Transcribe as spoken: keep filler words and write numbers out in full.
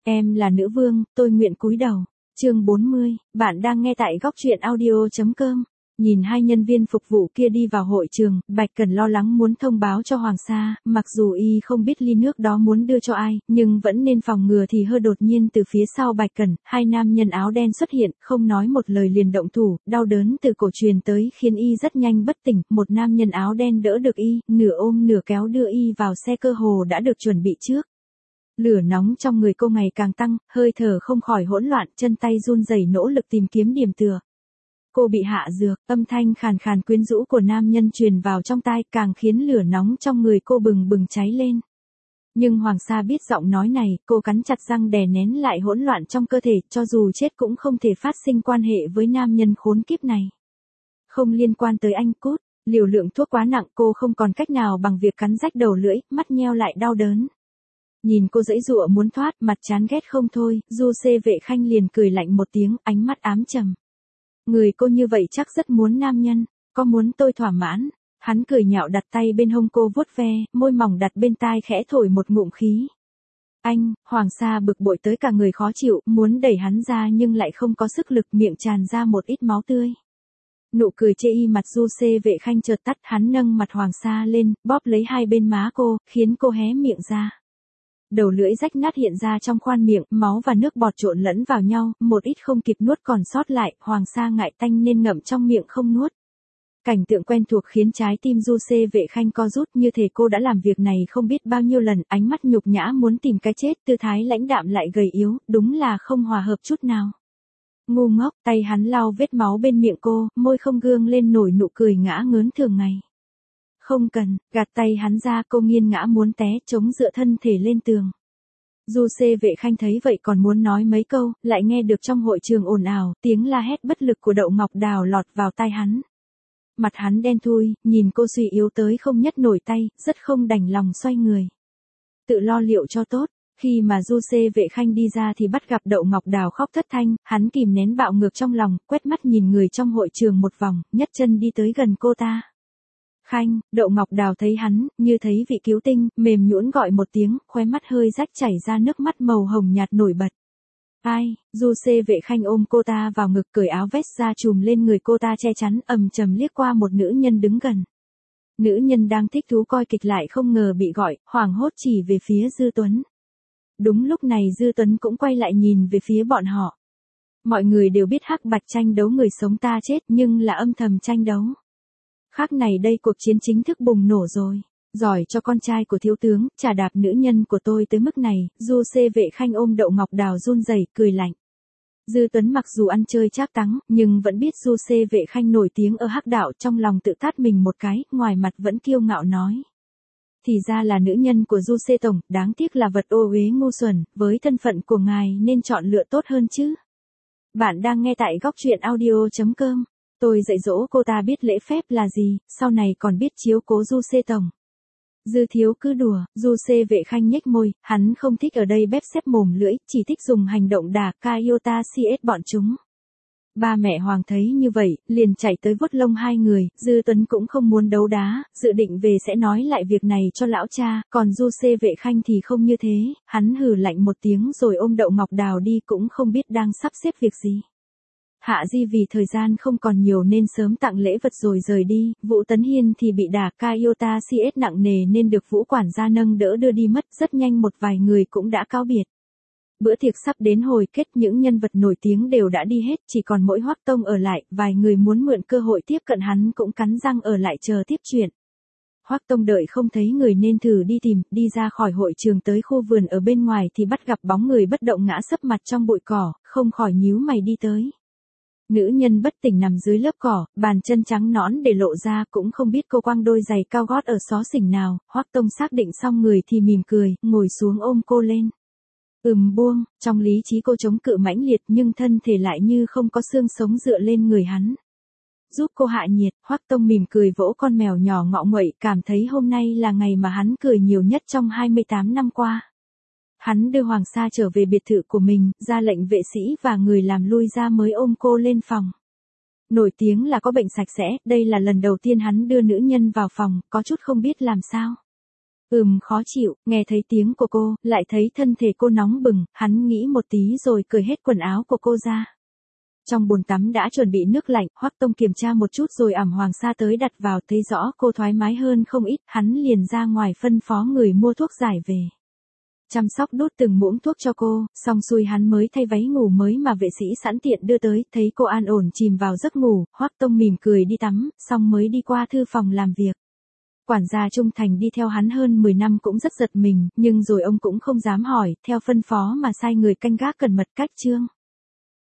Em là nữ vương, tôi nguyện cúi đầu. Chương bốn mươi, bạn đang nghe tại góc truyện audio chấm com. Nhìn hai nhân viên phục vụ kia đi vào hội trường, Bạch Cẩn lo lắng muốn thông báo cho Hoàng Sa, mặc dù y không biết ly nước đó muốn đưa cho ai, nhưng vẫn nên phòng ngừa thì hơi đột nhiên từ phía sau Bạch Cẩn, hai nam nhân áo đen xuất hiện, không nói một lời liền động thủ, đau đớn từ cổ truyền tới khiến y rất nhanh bất tỉnh, một nam nhân áo đen đỡ được y, nửa ôm nửa kéo đưa y vào xe cơ hồ đã được chuẩn bị trước. Lửa nóng trong người cô ngày càng tăng, hơi thở không khỏi hỗn loạn, chân tay run rẩy nỗ lực tìm kiếm điểm tựa. Cô bị hạ dược, âm thanh khàn khàn quyến rũ của nam nhân truyền vào trong tai càng khiến lửa nóng trong người cô bừng bừng cháy lên. Nhưng Hoàng Sa biết giọng nói này, cô cắn chặt răng đè nén lại hỗn loạn trong cơ thể, cho dù chết cũng không thể phát sinh quan hệ với nam nhân khốn kiếp này. Không liên quan tới anh cút, liều lượng thuốc quá nặng cô không còn cách nào bằng việc cắn rách đầu lưỡi, mắt nheo lại đau đớn. Nhìn cô giãy giụa muốn thoát, mặt chán ghét không thôi, Du Xê Vệ Khanh liền cười lạnh một tiếng, ánh mắt ám trầm. Người cô như vậy chắc rất muốn nam nhân, có muốn tôi thỏa mãn? Hắn cười nhạo đặt tay bên hông cô vuốt ve, môi mỏng đặt bên tai khẽ thổi một ngụm khí. Anh, Hoàng Sa bực bội tới cả người khó chịu, muốn đẩy hắn ra nhưng lại không có sức lực, miệng tràn ra một ít máu tươi. Nụ cười chê y mặt Du Xê Vệ Khanh chợt tắt, hắn nâng mặt Hoàng Sa lên, bóp lấy hai bên má cô, khiến cô hé miệng ra. Đầu lưỡi rách nát hiện ra trong khoang miệng, máu và nước bọt trộn lẫn vào nhau, một ít không kịp nuốt còn sót lại, Hoàng Sa ngại tanh nên ngậm trong miệng không nuốt. Cảnh tượng quen thuộc khiến trái tim Du Xê Vệ Khanh co rút, như thể cô đã làm việc này không biết bao nhiêu lần, ánh mắt nhục nhã muốn tìm cái chết, tư thái lãnh đạm lại gầy yếu, đúng là không hòa hợp chút nào. Ngu ngốc, tay hắn lau vết máu bên miệng cô, môi không gương lên nổi nụ cười ngã ngớn thường ngày. Không cần, gạt tay hắn ra, cô nghiêng ngã muốn té, chống dựa thân thể lên tường. Du Xê Vệ Khanh thấy vậy còn muốn nói mấy câu, lại nghe được trong hội trường ồn ào, tiếng la hét bất lực của Đậu Ngọc Đào lọt vào tai hắn. Mặt hắn đen thui, nhìn cô suy yếu tới không nhấc nổi tay, rất không đành lòng xoay người. Tự lo liệu cho tốt, khi mà Du Xê Vệ Khanh đi ra thì bắt gặp Đậu Ngọc Đào khóc thất thanh, hắn kìm nén bạo ngược trong lòng, quét mắt nhìn người trong hội trường một vòng, nhấc chân đi tới gần cô ta. Khanh, Đậu Ngọc Đào thấy hắn, như thấy vị cứu tinh, mềm nhũn gọi một tiếng, khóe mắt hơi rách chảy ra nước mắt màu hồng nhạt nổi bật. Ai, Du Xê Vệ Khanh ôm cô ta vào ngực, cởi áo vest ra trùm lên người cô ta che chắn, ầm trầm liếc qua một nữ nhân đứng gần. Nữ nhân đang thích thú coi kịch lại không ngờ bị gọi, hoảng hốt chỉ về phía Dư Tuấn. Đúng lúc này Dư Tuấn cũng quay lại nhìn về phía bọn họ. Mọi người đều biết hắc bạch tranh đấu người sống ta chết, nhưng là âm thầm tranh đấu. Khác này đây cuộc chiến chính thức bùng nổ rồi. Giỏi cho con trai của thiếu tướng, chà đạp nữ nhân của tôi tới mức này, Du Xê Vệ Khanh ôm Đậu Ngọc Đào run rẩy, cười lạnh. Dư Tuấn mặc dù ăn chơi trác táng, nhưng vẫn biết Du Xê Vệ Khanh nổi tiếng ở hắc đạo, trong lòng tự tát mình một cái, ngoài mặt vẫn kiêu ngạo nói. Thì ra là nữ nhân của Du Xê Tổng, đáng tiếc là vật ô uế ngu xuẩn, với thân phận của ngài nên chọn lựa tốt hơn chứ. Bạn đang nghe tại góc truyện audio chấm com. Tôi dạy dỗ cô ta biết lễ phép là gì, sau này còn biết chiếu cố Du Xê Tổng. Dư thiếu cứ đùa, Du Xê Vệ Khanh nhếch môi, hắn không thích ở đây bép xếp mồm lưỡi, chỉ thích dùng hành động đả ca iota cs bọn chúng. Ba mẹ Hoàng thấy như vậy, liền chạy tới vuốt lông hai người, Dư Tuấn cũng không muốn đấu đá, dự định về sẽ nói lại việc này cho lão cha, còn Du Xê Vệ Khanh thì không như thế, hắn hừ lạnh một tiếng rồi ôm Đậu Ngọc Đào đi, cũng không biết đang sắp xếp việc gì. Hạ Di vì thời gian không còn nhiều nên sớm tặng lễ vật rồi rời đi, Vũ Tấn Hiên thì bị đả ca iota cs nặng nề nên được Vũ quản gia nâng đỡ đưa đi mất, rất nhanh một vài người cũng đã cáo biệt. Bữa tiệc sắp đến hồi kết, những nhân vật nổi tiếng đều đã đi hết, chỉ còn mỗi Hoắc Tông ở lại, vài người muốn mượn cơ hội tiếp cận hắn cũng cắn răng ở lại chờ tiếp chuyện. Hoắc Tông đợi không thấy người nên thử đi tìm, đi ra khỏi hội trường tới khu vườn ở bên ngoài thì bắt gặp bóng người bất động ngã sấp mặt trong bụi cỏ, không khỏi nhíu mày đi tới. Nữ nhân bất tỉnh nằm dưới lớp cỏ, bàn chân trắng nõn để lộ ra, cũng không biết cô quăng đôi giày cao gót ở xó xỉnh nào, Hoắc Tông xác định xong người thì mỉm cười, ngồi xuống ôm cô lên. Ừm buông, trong lý trí cô chống cự mãnh liệt nhưng thân thể lại như không có xương sống dựa lên người hắn. Giúp cô hạ nhiệt, Hoắc Tông mỉm cười vỗ con mèo nhỏ ngọ nguậy, cảm thấy hôm nay là ngày mà hắn cười nhiều nhất trong hai mươi tám năm qua. Hắn đưa Hoàng Sa trở về biệt thự của mình, ra lệnh vệ sĩ và người làm lui ra mới ôm cô lên phòng. Nổi tiếng là có bệnh sạch sẽ, đây là lần đầu tiên hắn đưa nữ nhân vào phòng, có chút không biết làm sao. Ừm khó chịu, nghe thấy tiếng của cô, lại thấy thân thể cô nóng bừng, hắn nghĩ một tí rồi cởi hết quần áo của cô ra. Trong bồn tắm đã chuẩn bị nước lạnh, Hoắc Tông kiểm tra một chút rồi ẵm Hoàng Sa tới đặt vào, thấy rõ cô thoải mái hơn không ít, hắn liền ra ngoài phân phó người mua thuốc giải về. Chăm sóc đút từng muỗng thuốc cho cô, xong xuôi hắn mới thay váy ngủ mới mà vệ sĩ sẵn tiện đưa tới, thấy cô an ổn chìm vào giấc ngủ, Hoắc Tông mỉm cười đi tắm, xong mới đi qua thư phòng làm việc. Quản gia trung thành đi theo hắn hơn mười năm cũng rất giật mình, nhưng rồi ông cũng không dám hỏi, theo phân phó mà sai người canh gác cẩn mật cách chương.